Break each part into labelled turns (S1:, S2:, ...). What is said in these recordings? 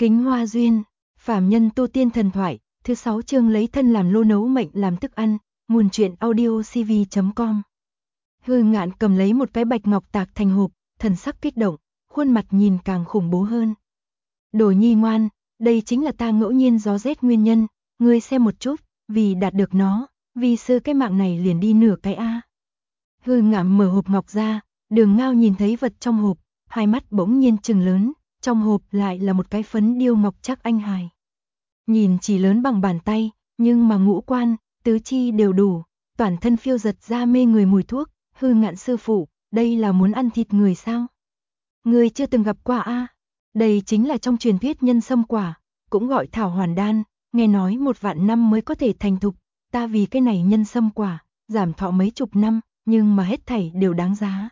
S1: Kính Hoa Duyên, phàm nhân tu tiên thần thoại, thứ 6 chương lấy thân làm lô nấu mệnh làm thức ăn, nguồn truyện audiocv.com. Hư Ngạn cầm lấy một cái bạch ngọc tạc thành hộp, thần sắc kích động, khuôn mặt nhìn càng khủng bố hơn. Đồ nhi ngoan, đây chính là ta ngẫu nhiên gió rét nguyên nhân, ngươi xem một chút, vì đạt được nó, vì sư cái mạng này liền đi nửa cái a. Hư Ngạn mở hộp ngọc ra, Đường Ngao nhìn thấy vật trong hộp, hai mắt bỗng nhiên trừng lớn, trong hộp lại là một cái phấn điêu ngọc chắc anh hài. Nhìn chỉ lớn bằng bàn tay, nhưng mà ngũ quan, tứ chi đều đủ, toàn thân phiêu giật ra mê người mùi thuốc. Hư Ngạn sư phụ, đây là muốn ăn thịt người sao? Người chưa từng gặp qua a? Đây chính là trong truyền thuyết nhân sâm quả, cũng gọi thảo hoàn đan, nghe nói 1 vạn năm mới có thể thành thục, ta vì cái này nhân sâm quả, giảm thọ mấy chục năm, nhưng mà hết thảy đều đáng giá.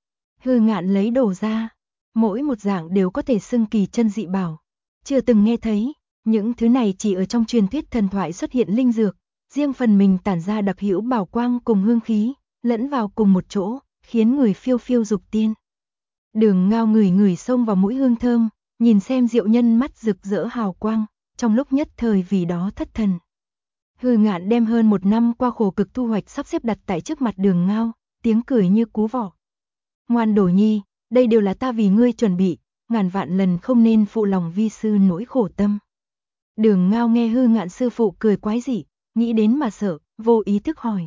S1: Hư Ngạn lấy đồ ra, mỗi một dạng đều có thể xưng kỳ chân dị bảo, chưa từng nghe thấy, những thứ này chỉ ở trong truyền thuyết thần thoại xuất hiện linh dược, riêng phần mình tản ra đặc hữu bảo quang cùng hương khí, lẫn vào cùng một chỗ, khiến người phiêu phiêu dục tiên. Đường Ngao ngửi ngửi xông vào mũi hương thơm, nhìn xem Diệu Nhân mắt rực rỡ hào quang, trong lúc nhất thời vì đó thất thần. Hư Ngạn đem hơn 1 năm qua khổ cực thu hoạch sắp xếp đặt tại trước mặt Đường Ngao, tiếng cười như cú vọ. Ngoan Đồ nhi, đây đều là ta vì ngươi chuẩn bị, ngàn vạn lần không nên phụ lòng vi sư nỗi khổ tâm. Đường Ngao nghe Hư Ngạn sư phụ cười quái dị, nghĩ đến mà sợ, vô ý thức hỏi.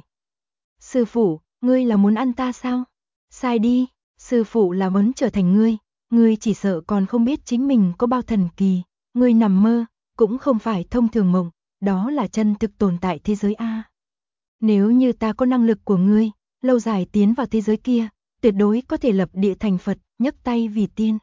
S1: Sư phụ, ngươi là muốn ăn ta sao? Sai đi, sư phụ là muốn trở thành ngươi chỉ sợ còn không biết chính mình có bao thần kỳ, ngươi nằm mơ, cũng không phải thông thường mộng, đó là chân thực tồn tại thế giới A. Nếu như ta có năng lực của ngươi, lâu dài tiến vào thế giới kia, tuyệt đối có thể lập địa thành Phật, nhấc tay vì tiên.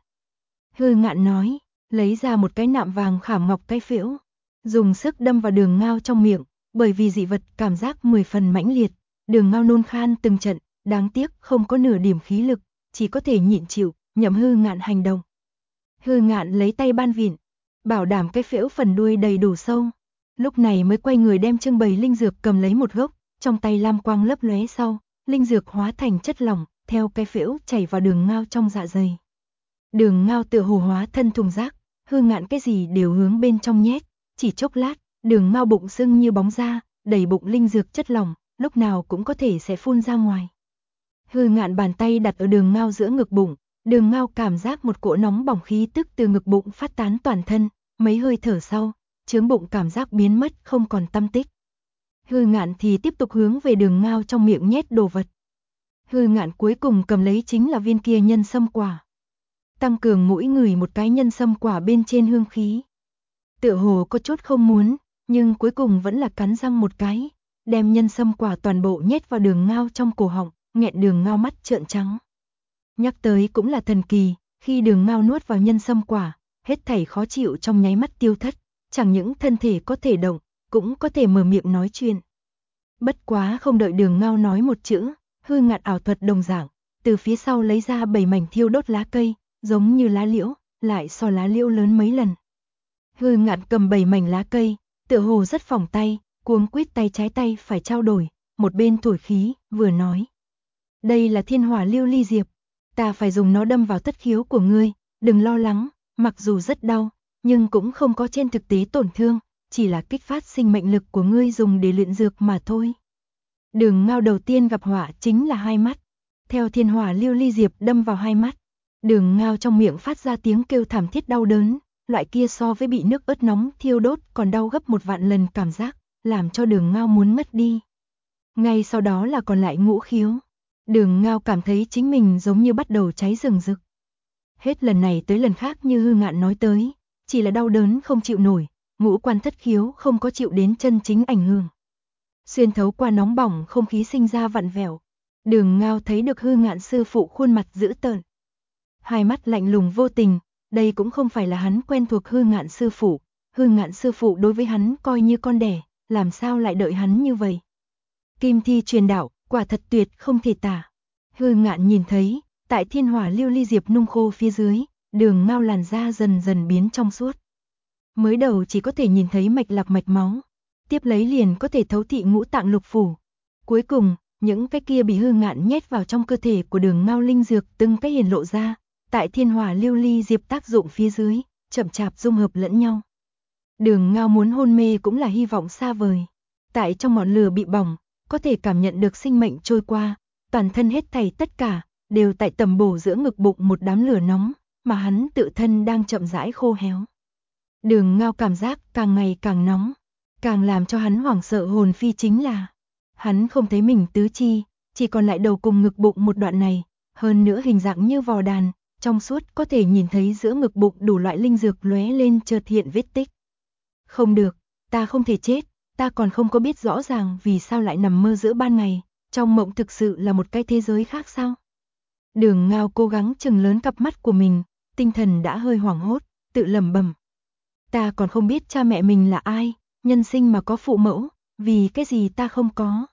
S1: Hư Ngạn nói, lấy ra một cái nạm vàng khảm ngọc cái phễu, dùng sức đâm vào Đường Ngao trong miệng, bởi vì dị vật cảm giác 10 phần mãnh liệt, Đường Ngao nôn khan từng trận, đáng tiếc không có nửa điểm khí lực, chỉ có thể nhịn chịu, nhậm Hư Ngạn hành động. Hư Ngạn lấy tay ban vịn, bảo đảm cái phễu phần đuôi đầy đủ sâu, lúc này mới quay người đem trưng bày linh dược cầm lấy một gốc, trong tay lam quang lấp lóe sau, linh dược hóa thành chất lỏng, theo cái phễu chảy vào Đường Ngao trong dạ dày. Đường Ngao tựa hồ hóa thân thùng rác, Hư Ngạn cái gì đều hướng bên trong nhét, chỉ chốc lát, Đường Ngao bụng sưng như bóng da, đầy bụng linh dược chất lỏng, lúc nào cũng có thể sẽ phun ra ngoài. Hư Ngạn bàn tay đặt ở Đường Ngao giữa ngực bụng, Đường Ngao cảm giác một cỗ nóng bỏng khí tức từ ngực bụng phát tán toàn thân, mấy hơi thở sau, chướng bụng cảm giác biến mất không còn tăm tích. Hư Ngạn thì tiếp tục hướng về Đường Ngao trong miệng nhét đồ vật. Hư Ngạn cuối cùng cầm lấy chính là viên kia nhân sâm quả. Tăng cường mũi người một cái nhân sâm quả bên trên hương khí. Tựa hồ có chút không muốn, nhưng cuối cùng vẫn là cắn răng một cái, đem nhân sâm quả toàn bộ nhét vào Đường Ngao trong cổ họng, nghẹn Đường Ngao mắt trợn trắng. Nhắc tới cũng là thần kỳ, khi Đường Ngao nuốt vào nhân sâm quả, hết thảy khó chịu trong nháy mắt tiêu thất, chẳng những thân thể có thể động, cũng có thể mở miệng nói chuyện. Bất quá không đợi Đường Ngao nói một chữ, Hư Ngạn ảo thuật đồng dạng, từ phía sau lấy ra 7 mảnh thiêu đốt lá cây, giống như lá liễu, lại so lá liễu lớn mấy lần. Hư Ngạn cầm 7 mảnh lá cây, tựa hồ rất phỏng tay, cuống quýt tay trái tay phải trao đổi, một bên thổi khí, vừa nói. Đây là thiên hỏa lưu ly diệp, ta phải dùng nó đâm vào thất khiếu của ngươi, đừng lo lắng, mặc dù rất đau, nhưng cũng không có trên thực tế tổn thương, chỉ là kích phát sinh mệnh lực của ngươi dùng để luyện dược mà thôi. Đường Ngao đầu tiên gặp họa chính là hai mắt, theo thiên hỏa lưu ly diệp đâm vào hai mắt, Đường Ngao trong miệng phát ra tiếng kêu thảm thiết đau đớn, loại kia so với bị nước ớt nóng thiêu đốt còn đau gấp 1 vạn lần cảm giác, làm cho Đường Ngao muốn ngất đi. Ngay sau đó là còn lại ngũ khiếu. Đường Ngao cảm thấy chính mình giống như bắt đầu cháy rừng rực. Hết lần này tới lần khác như Hư Ngạn nói tới, chỉ là đau đớn không chịu nổi, ngũ quan thất khiếu không có chịu đến chân chính ảnh hưởng. Xuyên thấu qua nóng bỏng không khí sinh ra vặn vẹo. Đường Ngao thấy được Hư Ngạn sư phụ khuôn mặt dữ tợn. Hai mắt lạnh lùng vô tình, đây cũng không phải là hắn quen thuộc Hư Ngạn sư phụ. Hư Ngạn sư phụ đối với hắn coi như con đẻ, làm sao lại đợi hắn như vậy. Kim thi truyền đạo, quả thật tuyệt không thể tả. Hư Ngạn nhìn thấy, tại thiên hỏa lưu ly diệp nung khô phía dưới, Đường Ngao làn da dần dần biến trong suốt. Mới đầu chỉ có thể nhìn thấy mạch lạc mạch máu, tiếp lấy liền có thể thấu thị ngũ tạng lục phủ. Cuối cùng, những cái kia bị Hư Ngạn nhét vào trong cơ thể của Đường Ngao linh dược từng cái hiển lộ ra, tại thiên hỏa lưu ly diệp tác dụng phía dưới, chậm chạp dung hợp lẫn nhau. Đường Ngao muốn hôn mê cũng là hy vọng xa vời. Tại trong ngọn lửa bị bỏng, có thể cảm nhận được sinh mệnh trôi qua, toàn thân hết thảy tất cả, đều tại tầm bổ giữa ngực bụng một đám lửa nóng, mà hắn tự thân đang chậm rãi khô héo. Đường Ngao cảm giác càng ngày càng nóng, càng làm cho hắn hoảng sợ hồn phi chính là hắn không thấy mình tứ chi, chỉ còn lại đầu cùng ngực bụng một đoạn này, hơn nữa hình dạng như vò đàn, trong suốt có thể nhìn thấy giữa ngực bụng đủ loại linh dược lóe lên chợt hiện vết tích. Không được, ta không thể chết, ta còn không có biết rõ ràng vì sao lại nằm mơ giữa ban ngày, trong mộng thực sự là một cái thế giới khác sao? Đường Ngao cố gắng chừng lớn cặp mắt của mình, tinh thần đã hơi hoảng hốt, tự lẩm bẩm. Ta còn không biết cha mẹ mình là ai, nhân sinh mà có phụ mẫu, vì cái gì ta không có.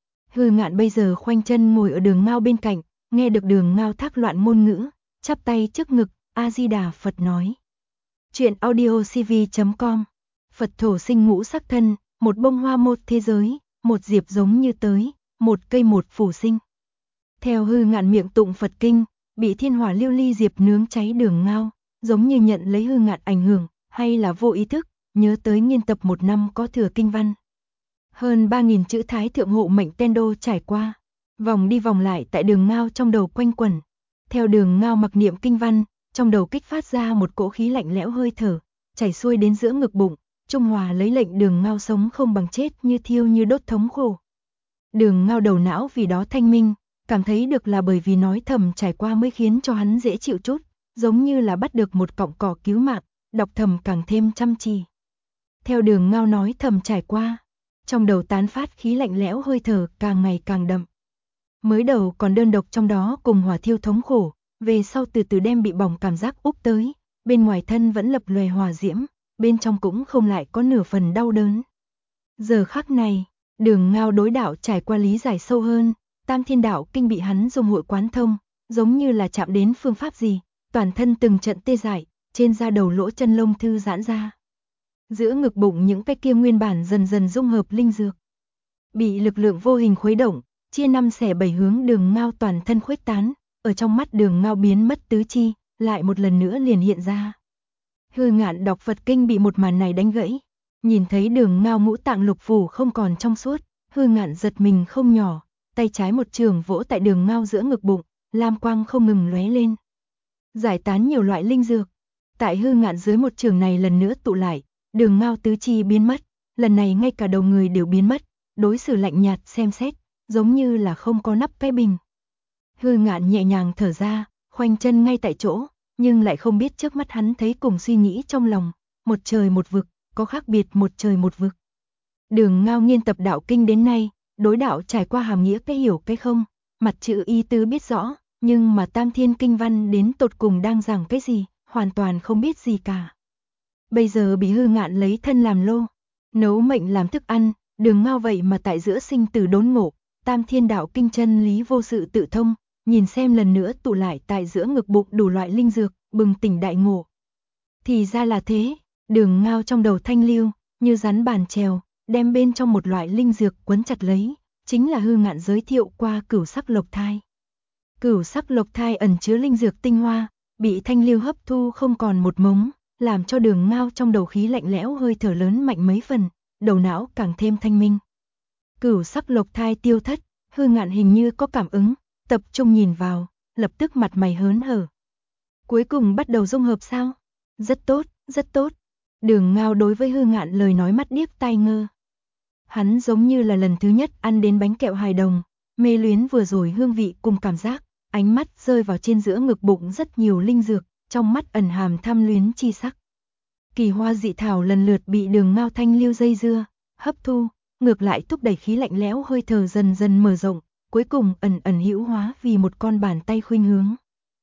S1: Hư Ngạn bây giờ khoanh chân ngồi ở Đường Ngao bên cạnh, nghe được Đường Ngao thác loạn ngôn ngữ, chắp tay trước ngực, A-di-đà Phật nói. Chuyện audiocv.com. Phật thổ sinh ngũ sắc thân, một bông hoa một thế giới, một diệp giống như tới, một cây một phủ sinh. Theo Hư Ngạn miệng tụng Phật kinh, bị thiên hỏa lưu ly diệp nướng cháy Đường Ngao, giống như nhận lấy Hư Ngạn ảnh hưởng, hay là vô ý thức, nhớ tới nghiên tập một năm có thừa kinh văn. Hơn 3.000 chữ Thái Thượng Hộ Mệnh Tendo trải qua, vòng đi vòng lại tại Đường Ngao trong đầu quanh quẩn. Theo Đường Ngao mặc niệm kinh văn, trong đầu kích phát ra một cỗ khí lạnh lẽo hơi thở, chảy xuôi đến giữa ngực bụng, trung hòa lấy lệnh Đường Ngao sống không bằng chết như thiêu như đốt thống khổ. Đường Ngao đầu não vì đó thanh minh, cảm thấy được là bởi vì nói thầm trải qua mới khiến cho hắn dễ chịu chút, giống như là bắt được một cọng cỏ cứu mạng, đọc thầm càng thêm chăm chỉ. Theo Đường Ngao nói thầm trải qua, trong đầu tán phát khí lạnh lẽo hơi thở càng ngày càng đậm. Mới đầu còn đơn độc trong đó cùng hỏa thiêu thống khổ, về sau từ từ đem bị bỏng cảm giác úp tới, bên ngoài thân vẫn lập lòe hỏa diễm, bên trong cũng không lại có nửa phần đau đớn. Giờ khắc này, Đường Ngao đối đạo trải qua lý giải sâu hơn, Tam Thiên Đạo Kinh bị hắn dùng hội quán thông, giống như là chạm đến phương pháp gì, toàn thân từng trận tê dại, trên da đầu lỗ chân lông thư giãn ra. Giữa ngực bụng những cái kia nguyên bản dần dần dung hợp linh dược, bị lực lượng vô hình khuấy động, chia năm xẻ bảy hướng Đường Ngao toàn thân khuếch tán, ở trong mắt Đường Ngao biến mất tứ chi, lại một lần nữa liền hiện ra. Hư Ngạn đọc Phật kinh bị một màn này đánh gãy, nhìn thấy Đường Ngao ngũ tạng lục phủ không còn trong suốt, Hư Ngạn giật mình không nhỏ, tay trái một trường vỗ tại Đường Ngao giữa ngực bụng, lam quang không ngừng lóe lên, giải tán nhiều loại linh dược. Tại Hư Ngạn dưới một trường này lần nữa tụ lại, Đường Ngao tứ chi biến mất, lần này ngay cả đầu người đều biến mất, đối xử lạnh nhạt xem xét, giống như là không có nắp cái bình. Hư Ngạn nhẹ nhàng thở ra, khoanh chân ngay tại chỗ, nhưng lại không biết trước mắt hắn thấy cùng suy nghĩ trong lòng, một trời một vực, có khác biệt một trời một vực. Đường Ngao nghiên tập đạo kinh đến nay, đối đạo trải qua hàm nghĩa cái hiểu cái không, mặt chữ ý tứ biết rõ, nhưng mà Tam Thiên kinh văn đến tột cùng đang giảng cái gì, hoàn toàn không biết gì cả. Bây giờ bị Hư Ngạn lấy thân làm lô, nấu mệnh làm thức ăn, Đường Ngao vậy mà tại giữa sinh tử đốn ngộ, Tam Thiên đạo kinh chân lý vô sự tự thông, nhìn xem lần nữa tụ lại tại giữa ngực bụng đủ loại linh dược, bừng tỉnh đại ngộ. Thì ra là thế, Đường Ngao trong đầu thanh lưu, như rắn bàn trèo, đem bên trong một loại linh dược quấn chặt lấy, chính là Hư Ngạn giới thiệu qua cửu sắc lộc thai. Cửu sắc lộc thai ẩn chứa linh dược tinh hoa, bị thanh lưu hấp thu không còn một mống, làm cho Đường Ngao trong đầu khí lạnh lẽo hơi thở lớn mạnh mấy phần, đầu não càng thêm thanh minh. Cửu sắc lộc thai tiêu thất, Hư Ngạn hình như có cảm ứng, tập trung nhìn vào, lập tức mặt mày hớn hở. Cuối cùng bắt đầu dung hợp sao? Rất tốt, rất tốt. Đường Ngao đối với Hư Ngạn lời nói mắt điếc tai ngơ. Hắn giống như là lần thứ nhất ăn đến bánh kẹo hài đồng, mê luyến vừa rồi hương vị cùng cảm giác, ánh mắt rơi vào trên giữa ngực bụng rất nhiều linh dược, trong mắt ẩn hàm tham luyến chi sắc. Kỳ hoa dị thảo lần lượt bị Đường Ngao thanh lưu dây dưa, hấp thu, ngược lại thúc đẩy khí lạnh lẽo hơi thở dần dần mở rộng, cuối cùng ẩn ẩn hữu hóa vì một con bàn tay khuynh hướng.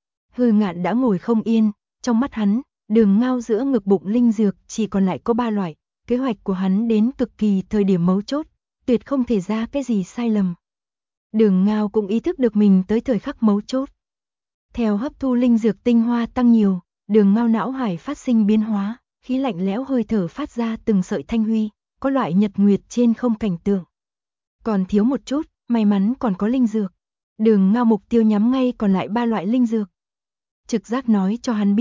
S1: Hư Ngạn đã ngồi không yên, trong mắt hắn, Đường Ngao giữa ngực bụng linh dược chỉ còn lại có 3 loại, kế hoạch của hắn đến cực kỳ thời điểm mấu chốt, tuyệt không thể ra cái gì sai lầm. Đường Ngao cũng ý thức được mình tới thời khắc mấu chốt. Theo hấp thu linh dược tinh hoa tăng nhiều, Đường Ngao não hải phát sinh biến hóa, khí lạnh lẽo hơi thở phát ra từng sợi thanh huy, có loại nhật nguyệt trên không cảnh tượng. Còn thiếu một chút, may mắn còn có linh dược. Đường Ngao mục tiêu nhắm ngay còn lại 3 loại linh dược. Trực giác nói cho hắn biết,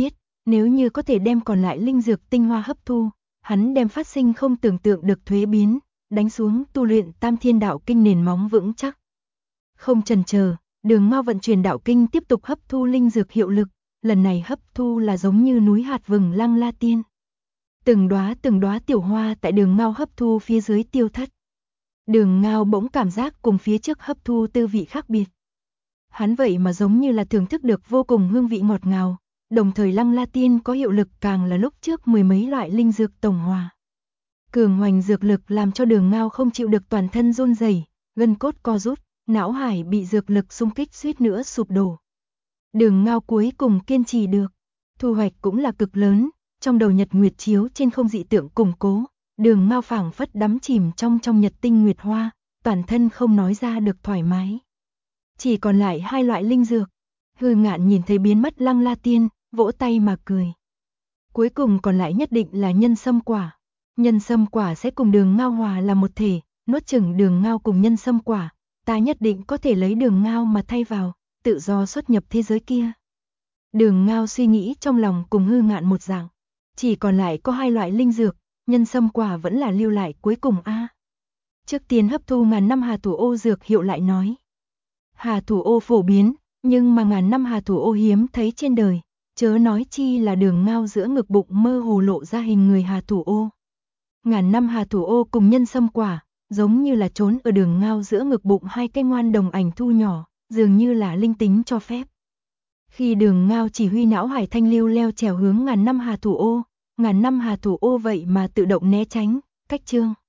S1: Nếu như có thể đem còn lại linh dược tinh hoa hấp thu, hắn đem phát sinh không tưởng tượng được thuế biến, đánh xuống tu luyện Tam Thiên Đạo Kinh nền móng vững chắc. Không chần chờ, Đường Mao vận chuyển đạo kinh tiếp tục hấp thu linh dược hiệu lực, lần này hấp thu là giống như núi hạt vừng Lăng La Tiên. Từng đóa tiểu hoa tại Đường Mao hấp thu phía dưới tiêu thất. Đường Mao bỗng cảm giác cùng phía trước hấp thu tư vị khác biệt. Hắn vậy mà giống như là thưởng thức được vô cùng hương vị ngọt ngào, đồng thời Lăng La Tiên có hiệu lực càng là lúc trước mười mấy loại linh dược tổng hòa. Cường hoành dược lực làm cho Đường Mao không chịu được toàn thân run rẩy, gân cốt co rút, não hải bị dược lực xung kích suýt nữa sụp đổ. Đường Mao cuối cùng kiên trì được, thu hoạch cũng là cực lớn, trong đầu nhật nguyệt chiếu trên không dị tượng củng cố, Đường Mao phảng phất đắm chìm trong nhật tinh nguyệt hoa, toàn thân không nói ra được thoải mái. Chỉ còn lại 2 loại linh dược. Hư Ngạn nhìn thấy biến mất Lăng La Tiên, vỗ tay mà cười. Cuối cùng còn lại nhất định là nhân sâm quả. Nhân sâm quả sẽ cùng Đường Mao hòa là một thể, nuốt chửng Đường Mao cùng nhân sâm quả, ta nhất định có thể lấy Đường Mao mà thay vào, tự do xuất nhập thế giới kia. Đường Mao suy nghĩ trong lòng cùng Hư Ngạn một dạng, chỉ còn lại có 2 loại linh dược, nhân sâm quả vẫn là lưu lại cuối cùng a. Trước tiên hấp thu ngàn năm hà thủ ô dược hiệu lại nói. Hà thủ ô phổ biến, nhưng mà ngàn năm hà thủ ô hiếm thấy trên đời, chớ nói chi là Đường Mao giữa ngực bụng mơ hồ lộ ra hình người hà thủ ô. Ngàn năm hà thủ ô cùng nhân sâm quả, giống như là trốn ở Đường Mao giữa ngực bụng 2 cái ngoan đồng ảnh thu nhỏ, dường như là linh tính cho phép. Khi Đường Mao chỉ huy não hải thanh lưu leo trèo hướng ngàn năm hà thủ ô vậy mà tự động né tránh, cách chương.